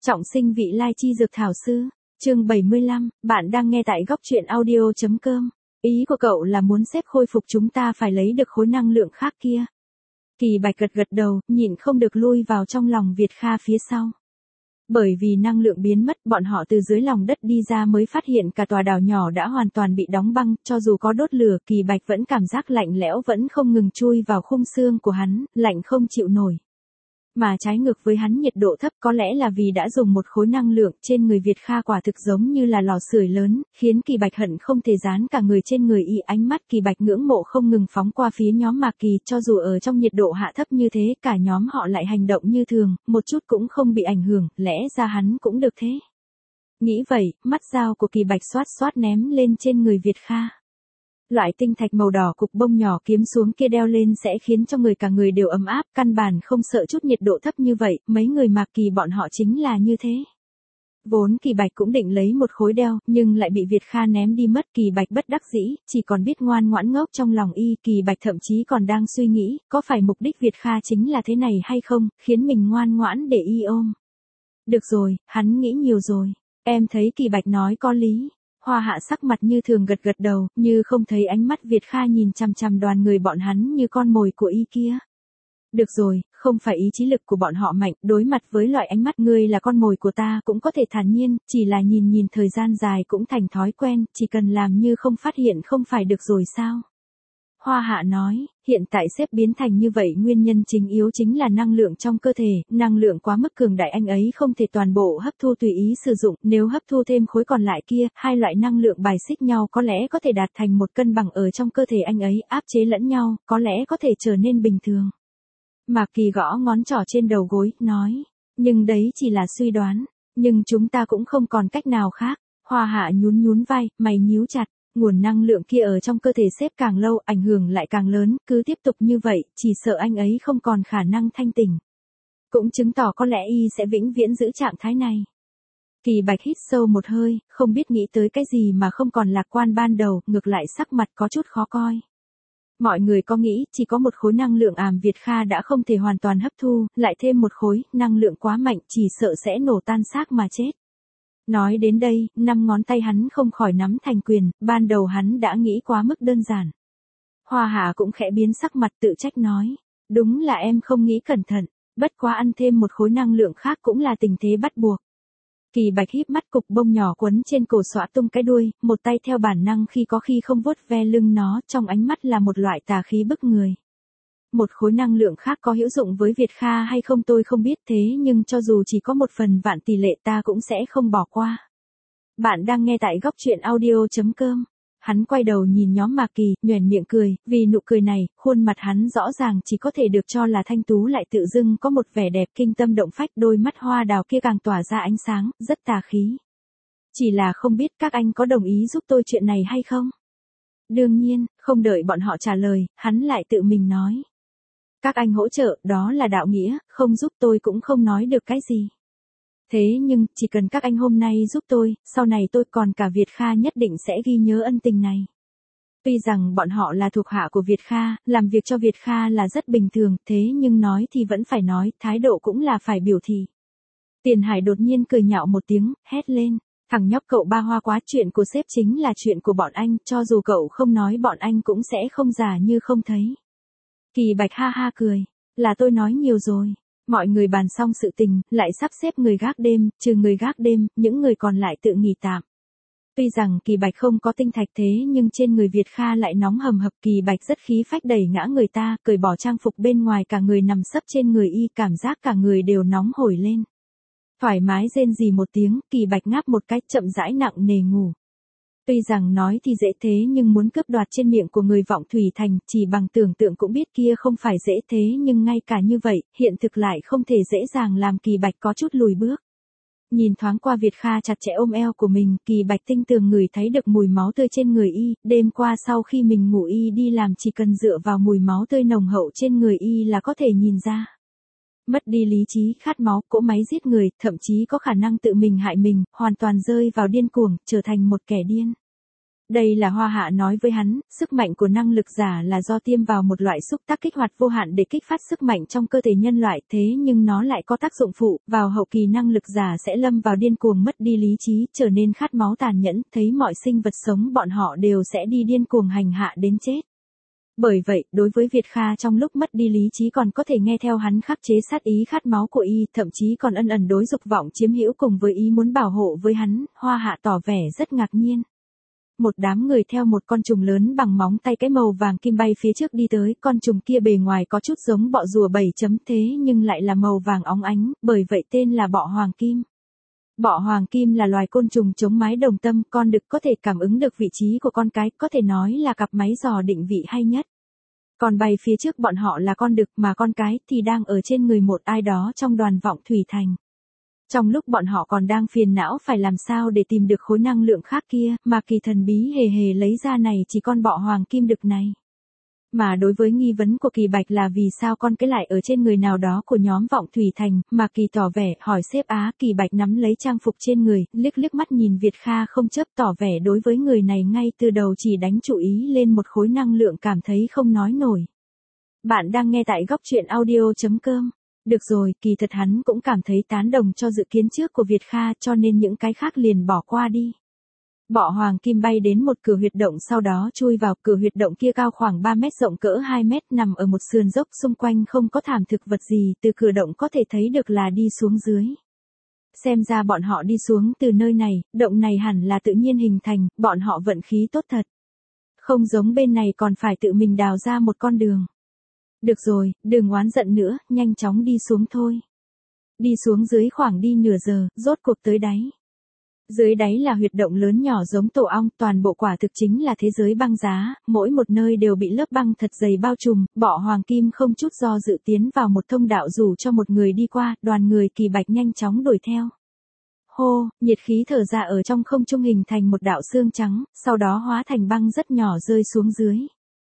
Trọng sinh vị lai chi dược thảo sư, chương 75, bạn đang nghe tại góc truyện audio.com. Ý của cậu là muốn xếp khôi phục chúng ta phải lấy được khối năng lượng khác kia. Kỳ Bạch gật gật đầu, nhịn không được lui vào trong lòng Việt Kha phía sau. Bởi vì năng lượng biến mất, bọn họ từ dưới lòng đất đi ra mới phát hiện cả tòa đảo nhỏ đã hoàn toàn bị đóng băng, cho dù có đốt lửa, Kỳ Bạch vẫn cảm giác lạnh lẽo vẫn không ngừng chui vào khung xương của hắn, lạnh không chịu nổi. Mà trái ngược với hắn nhiệt độ thấp có lẽ là vì đã dùng một khối năng lượng trên người Việt Kha quả thực giống như là lò sưởi lớn, khiến Kỳ Bạch hận không thể dán cả người trên người y. Ánh mắt Kỳ Bạch ngưỡng mộ không ngừng phóng qua phía nhóm Mạc Kỳ, cho dù ở trong nhiệt độ hạ thấp như thế, cả nhóm họ lại hành động như thường, một chút cũng không bị ảnh hưởng, lẽ ra hắn cũng được thế. Nghĩ vậy, mắt dao của Kỳ Bạch xoát xoát ném lên trên người Việt Kha. Loại tinh thạch màu đỏ cục bông nhỏ kiếm xuống kia đeo lên sẽ khiến cho cả người đều ấm áp, căn bản không sợ chút nhiệt độ thấp như vậy, mấy người Mạc Kỳ bọn họ chính là như thế. Vốn Kỳ Bạch cũng định lấy một khối đeo, nhưng lại bị Việt Kha ném đi mất. Kỳ Bạch bất đắc dĩ, chỉ còn biết ngoan ngoãn ngốc trong lòng y. Kỳ Bạch thậm chí còn đang suy nghĩ, có phải mục đích Việt Kha chính là thế này hay không, khiến mình ngoan ngoãn để y ôm. Được rồi, hắn nghĩ nhiều rồi. Em thấy Kỳ Bạch nói có lý. Hoa Hạ sắc mặt như thường gật gật đầu, như không thấy ánh mắt Việt Kha nhìn chằm chằm đoàn người bọn hắn như con mồi của y kia. Được rồi, không phải ý chí lực của bọn họ mạnh, đối mặt với loại ánh mắt ngươi là con mồi của ta cũng có thể thản nhiên, chỉ là nhìn thời gian dài cũng thành thói quen, chỉ cần làm như không phát hiện không phải được rồi sao? Hoa Hạ nói, hiện tại xếp biến thành như vậy nguyên nhân chính yếu chính là năng lượng trong cơ thể, năng lượng quá mức cường đại anh ấy không thể toàn bộ hấp thu tùy ý sử dụng, nếu hấp thu thêm khối còn lại kia, hai loại năng lượng bài xích nhau có lẽ có thể đạt thành một cân bằng ở trong cơ thể anh ấy, áp chế lẫn nhau, có lẽ có thể trở nên bình thường. Mạc Kỳ gõ ngón trỏ trên đầu gối, nói, nhưng đấy chỉ là suy đoán, nhưng chúng ta cũng không còn cách nào khác. Hoa Hạ nhún vai, mày nhíu chặt. Nguồn năng lượng kia ở trong cơ thể xếp càng lâu, ảnh hưởng lại càng lớn, cứ tiếp tục như vậy, chỉ sợ anh ấy không còn khả năng thanh tỉnh. Cũng chứng tỏ có lẽ y sẽ vĩnh viễn giữ trạng thái này. Kỳ Bạch hít sâu một hơi, không biết nghĩ tới cái gì mà không còn lạc quan ban đầu, ngược lại sắc mặt có chút khó coi. Mọi người có nghĩ, chỉ có một khối năng lượng ảm Việt Kha đã không thể hoàn toàn hấp thu, lại thêm một khối, năng lượng quá mạnh, chỉ sợ sẽ nổ tan xác mà chết. Nói đến đây, 5 ngón tay hắn không khỏi nắm thành quyền, ban đầu hắn đã nghĩ quá mức đơn giản. Hoa Hạ cũng khẽ biến sắc mặt tự trách nói, đúng là em không nghĩ cẩn thận, bất quá ăn thêm một khối năng lượng khác cũng là tình thế bắt buộc. Kỳ Bạch híp mắt, cục bông nhỏ quấn trên cổ xõa tung cái đuôi, một tay theo bản năng khi có khi không vuốt ve lưng nó, trong ánh mắt là một loại tà khí bức người. Một khối năng lượng khác có hữu dụng với Việt Kha hay không tôi không biết, thế nhưng cho dù chỉ có 1/1000 tỷ lệ ta cũng sẽ không bỏ qua. Bạn đang nghe tại góc truyện audio.com. Hắn quay đầu nhìn nhóm Mạc Kỳ, nhoẻn miệng cười, vì nụ cười này, khuôn mặt hắn rõ ràng chỉ có thể được cho là thanh tú lại tự dưng có một vẻ đẹp kinh tâm động phách, đôi mắt hoa đào kia càng tỏa ra ánh sáng, rất tà khí. Chỉ là không biết các anh có đồng ý giúp tôi chuyện này hay không? Đương nhiên, không đợi bọn họ trả lời, hắn lại tự mình nói. Các anh hỗ trợ, đó là đạo nghĩa, không giúp tôi cũng không nói được cái gì. Thế nhưng, chỉ cần các anh hôm nay giúp tôi, sau này tôi còn cả Việt Kha nhất định sẽ ghi nhớ ân tình này. Tuy rằng bọn họ là thuộc hạ của Việt Kha, làm việc cho Việt Kha là rất bình thường, thế nhưng nói thì vẫn phải nói, thái độ cũng là phải biểu thị. Tiền Hải đột nhiên cười nhạo một tiếng, hét lên, thằng nhóc cậu ba hoa quá, chuyện của sếp chính là chuyện của bọn anh, cho dù cậu không nói bọn anh cũng sẽ không giả như không thấy. Kỳ Bạch ha ha cười, là tôi nói nhiều rồi. Mọi người bàn xong sự tình, lại sắp xếp người gác đêm, trừ người gác đêm, những người còn lại tự nghỉ tạm. Tuy rằng Kỳ Bạch không có tinh thạch thế nhưng trên người Việt Kha lại nóng hầm hập. Kỳ Bạch rất khí phách đẩy ngã người ta, cởi bỏ trang phục bên ngoài, cả người nằm sấp trên người y, cảm giác cả người đều nóng hổi lên. Thoải mái rên rỉ một tiếng, Kỳ Bạch ngáp một cái, chậm rãi nặng nề ngủ. Tuy rằng nói thì dễ thế nhưng muốn cướp đoạt trên miệng của người Vọng Thủy Thành, chỉ bằng tưởng tượng cũng biết kia không phải dễ, thế nhưng ngay cả như vậy, hiện thực lại không thể dễ dàng làm Kỳ Bạch có chút lùi bước. Nhìn thoáng qua Việt Kha chặt chẽ ôm eo của mình, Kỳ Bạch tinh tường ngửi thấy được mùi máu tươi trên người y, đêm qua sau khi mình ngủ y đi làm chỉ cần dựa vào mùi máu tươi nồng hậu trên người y là có thể nhìn ra. Mất đi lý trí, khát máu, cỗ máy giết người, thậm chí có khả năng tự mình hại mình, hoàn toàn rơi vào điên cuồng, trở thành một kẻ điên. Đây là Hoa Hạ nói với hắn, sức mạnh của năng lực giả là do tiêm vào một loại xúc tác kích hoạt vô hạn để kích phát sức mạnh trong cơ thể nhân loại, thế nhưng nó lại có tác dụng phụ, vào hậu kỳ năng lực giả sẽ lâm vào điên cuồng mất đi lý trí, trở nên khát máu tàn nhẫn, thấy mọi sinh vật sống bọn họ đều sẽ đi điên cuồng hành hạ đến chết. Bởi vậy, đối với Việt Kha trong lúc mất đi lý trí còn có thể nghe theo hắn khắc chế sát ý khát máu của y, thậm chí còn ân ẩn đối dục vọng chiếm hữu cùng với ý muốn bảo hộ với hắn, Hoa Hạ tỏ vẻ rất ngạc nhiên. Một đám người theo một con trùng lớn bằng móng tay cái màu vàng kim bay phía trước đi tới, con trùng kia bề ngoài có chút giống bọ rùa 7 chấm thế nhưng lại là màu vàng óng ánh, bởi vậy tên là bọ hoàng kim. Bọ hoàng kim là loài côn trùng chống mái đồng tâm, con đực có thể cảm ứng được vị trí của con cái, có thể nói là cặp máy dò định vị hay nhất. Còn bay phía trước bọn họ là con đực mà con cái thì đang ở trên người một ai đó trong đoàn vọng thủy thành. Trong lúc bọn họ còn đang phiền não phải làm sao để tìm được khối năng lượng khác kia, mà kỳ thần bí hề hề lấy ra này chỉ con bọ hoàng kim đực này. Mà đối với nghi vấn của Kỳ Bạch là vì sao con cái lại ở trên người nào đó của nhóm vọng thủy thành, mà Kỳ tỏ vẻ hỏi sếp Á, Kỳ Bạch nắm lấy trang phục trên người, liếc liếc mắt nhìn Việt Kha không chớp, tỏ vẻ đối với người này ngay từ đầu chỉ đánh chú ý lên một khối năng lượng cảm thấy không nói nổi. Bạn đang nghe tại góc truyện audio.com. Được rồi, kỳ thật hắn cũng cảm thấy tán đồng cho dự kiến trước của Việt Kha, cho nên những cái khác liền bỏ qua đi. Bọ hoàng kim bay đến một cửa huyệt động, sau đó chui vào. Cửa huyệt động kia cao khoảng 3 mét, rộng cỡ 2 mét, nằm ở một sườn dốc, xung quanh không có thảm thực vật gì, từ cửa động có thể thấy được là đi xuống dưới. Xem ra bọn họ đi xuống từ nơi này, động này hẳn là tự nhiên hình thành, bọn họ vận khí tốt thật. Không giống bên này còn phải tự mình đào ra một con đường. Được rồi, đừng oán giận nữa, nhanh chóng đi xuống thôi. Đi xuống dưới khoảng đi nửa giờ, rốt cuộc tới đáy. Dưới đáy là huyệt động lớn nhỏ giống tổ ong, toàn bộ quả thực chính là thế giới băng giá, mỗi một nơi đều bị lớp băng thật dày bao trùm, bọ hoàng kim không chút do dự tiến vào một thông đạo rủ cho một người đi qua, đoàn người Kỳ Bạch nhanh chóng đuổi theo. Hô, nhiệt khí thở ra ở trong không trung hình thành một đạo xương trắng, sau đó hóa thành băng rất nhỏ rơi xuống dưới.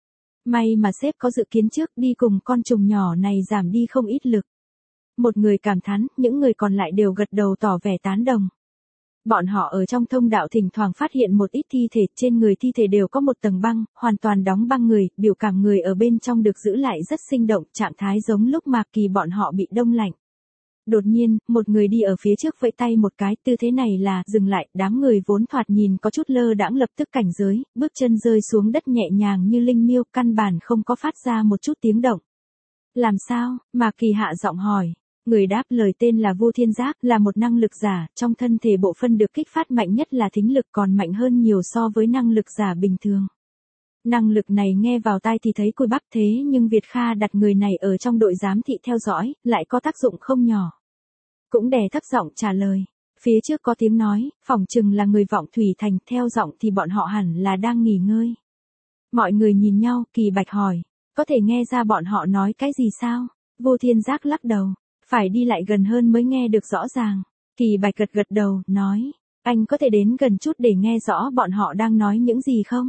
May mà sếp có dự kiến trước, đi cùng con trùng nhỏ này giảm đi không ít lực. Một người cảm thán, những người còn lại đều gật đầu tỏ vẻ tán đồng. Bọn họ ở trong thông đạo thỉnh thoảng phát hiện một ít thi thể, trên người thi thể đều có một tầng băng, hoàn toàn đóng băng người, biểu cảm người ở bên trong được giữ lại rất sinh động, trạng thái giống lúc Mạc Kỳ bọn họ bị đông lạnh. Đột nhiên, một người đi ở phía trước vẫy tay một cái, tư thế này là dừng lại, đám người vốn thoạt nhìn có chút lơ đãng lập tức cảnh giới, bước chân rơi xuống đất nhẹ nhàng như linh miêu, căn bản không có phát ra một chút tiếng động. Làm sao? Mạc Kỳ hạ giọng hỏi. Người đáp lời tên là Vu Thiên Giác, là một năng lực giả, trong thân thể bộ phận được kích phát mạnh nhất là thính lực, còn mạnh hơn nhiều so với năng lực giả bình thường. Năng lực này nghe vào tai thì thấy cùi bắp, thế nhưng Việt Kha đặt người này ở trong đội giám thị theo dõi, lại có tác dụng không nhỏ. Cũng đè thấp giọng trả lời. Phía trước có tiếng nói, phỏng chừng là người vọng thủy thành, theo giọng thì bọn họ hẳn là đang nghỉ ngơi. Mọi người nhìn nhau, Kỳ Bạch hỏi, có thể nghe ra bọn họ nói cái gì sao? Vô Thiên Giác lắc đầu, phải đi lại gần hơn mới nghe được rõ ràng. Kỳ Bạch gật gật đầu, nói, anh có thể đến gần chút để nghe rõ bọn họ đang nói những gì không?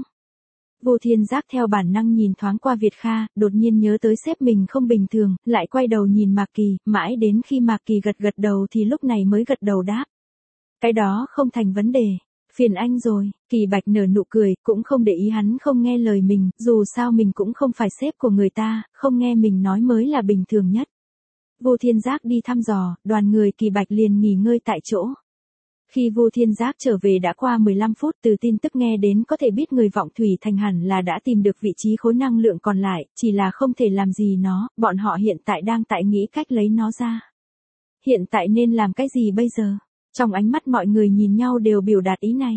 Vô Thiên Giác theo bản năng nhìn thoáng qua Việt Kha, đột nhiên nhớ tới sếp mình không bình thường, lại quay đầu nhìn Mạc Kỳ, mãi đến khi Mạc Kỳ gật gật đầu thì lúc này mới gật đầu đáp. Cái đó không thành vấn đề, phiền anh rồi. Kỳ Bạch nở nụ cười, cũng không để ý hắn không nghe lời mình, dù sao mình cũng không phải sếp của người ta, không nghe mình nói mới là bình thường nhất. Vô Thiên Giác đi thăm dò, đoàn người Kỳ Bạch liền nghỉ ngơi tại chỗ. Khi Vô Thiên Giác trở về đã qua 15 phút, từ tin tức nghe đến có thể biết người vọng thủy thành hẳn là đã tìm được vị trí khối năng lượng còn lại, chỉ là không thể làm gì nó, bọn họ hiện tại đang tại nghĩ cách lấy nó ra. Hiện tại nên làm cái gì bây giờ? Trong ánh mắt mọi người nhìn nhau đều biểu đạt ý này.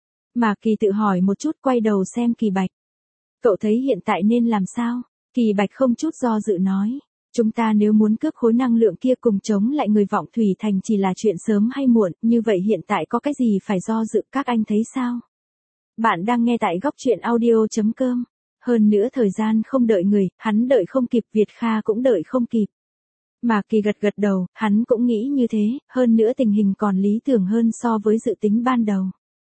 Mà Kỳ tự hỏi một chút, quay đầu xem Kỳ Bạch. Cậu thấy hiện tại nên làm sao? Kỳ Bạch không chút do dự nói. Chúng ta nếu muốn cướp khối năng lượng kia cùng chống lại người vọng thủy thành chỉ là chuyện sớm hay muộn, như vậy hiện tại có cái gì phải do dự, các anh thấy sao? Bạn đang nghe tại góc truyện audio.com. Hơn nữa thời gian không đợi người, hắn đợi không kịp, Việt Kha cũng đợi không kịp. Mà Kỳ gật gật đầu, hắn cũng nghĩ như thế, hơn nữa tình hình còn lý tưởng hơn so với dự tính ban đầu.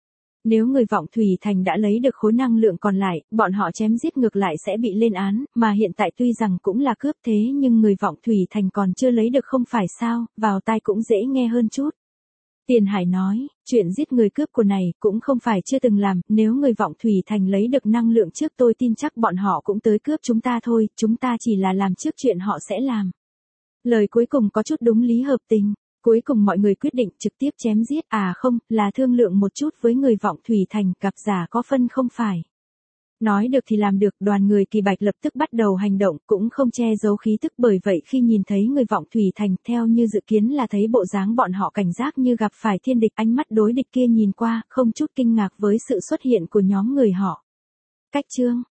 Nếu người vọng thủy thành đã lấy được khối năng lượng còn lại, bọn họ chém giết ngược lại sẽ bị lên án, mà hiện tại tuy rằng cũng là cướp thế nhưng người vọng thủy thành còn chưa lấy được không phải sao, vào tai cũng dễ nghe hơn chút. Tiền Hải nói, chuyện giết người cướp của này cũng không phải chưa từng làm, nếu người Vọng Thủy Thành lấy được năng lượng trước tôi tin chắc bọn họ cũng tới cướp chúng ta thôi, chúng ta chỉ là làm trước chuyện họ sẽ làm. Lời cuối cùng có chút đúng lý hợp tình, cuối cùng mọi người quyết định trực tiếp chém giết, không, là thương lượng một chút với người Vọng Thủy Thành, cặp giả có phân không phải. Nói được thì làm được, đoàn người Kỳ Bạch lập tức bắt đầu hành động, cũng không che giấu khí tức, bởi vậy khi nhìn thấy người Vọng Thủy Thành, theo như dự kiến là thấy bộ dáng bọn họ cảnh giác như gặp phải thiên địch, ánh mắt đối địch kia nhìn qua, không chút kinh ngạc với sự xuất hiện của nhóm người họ. Cách chương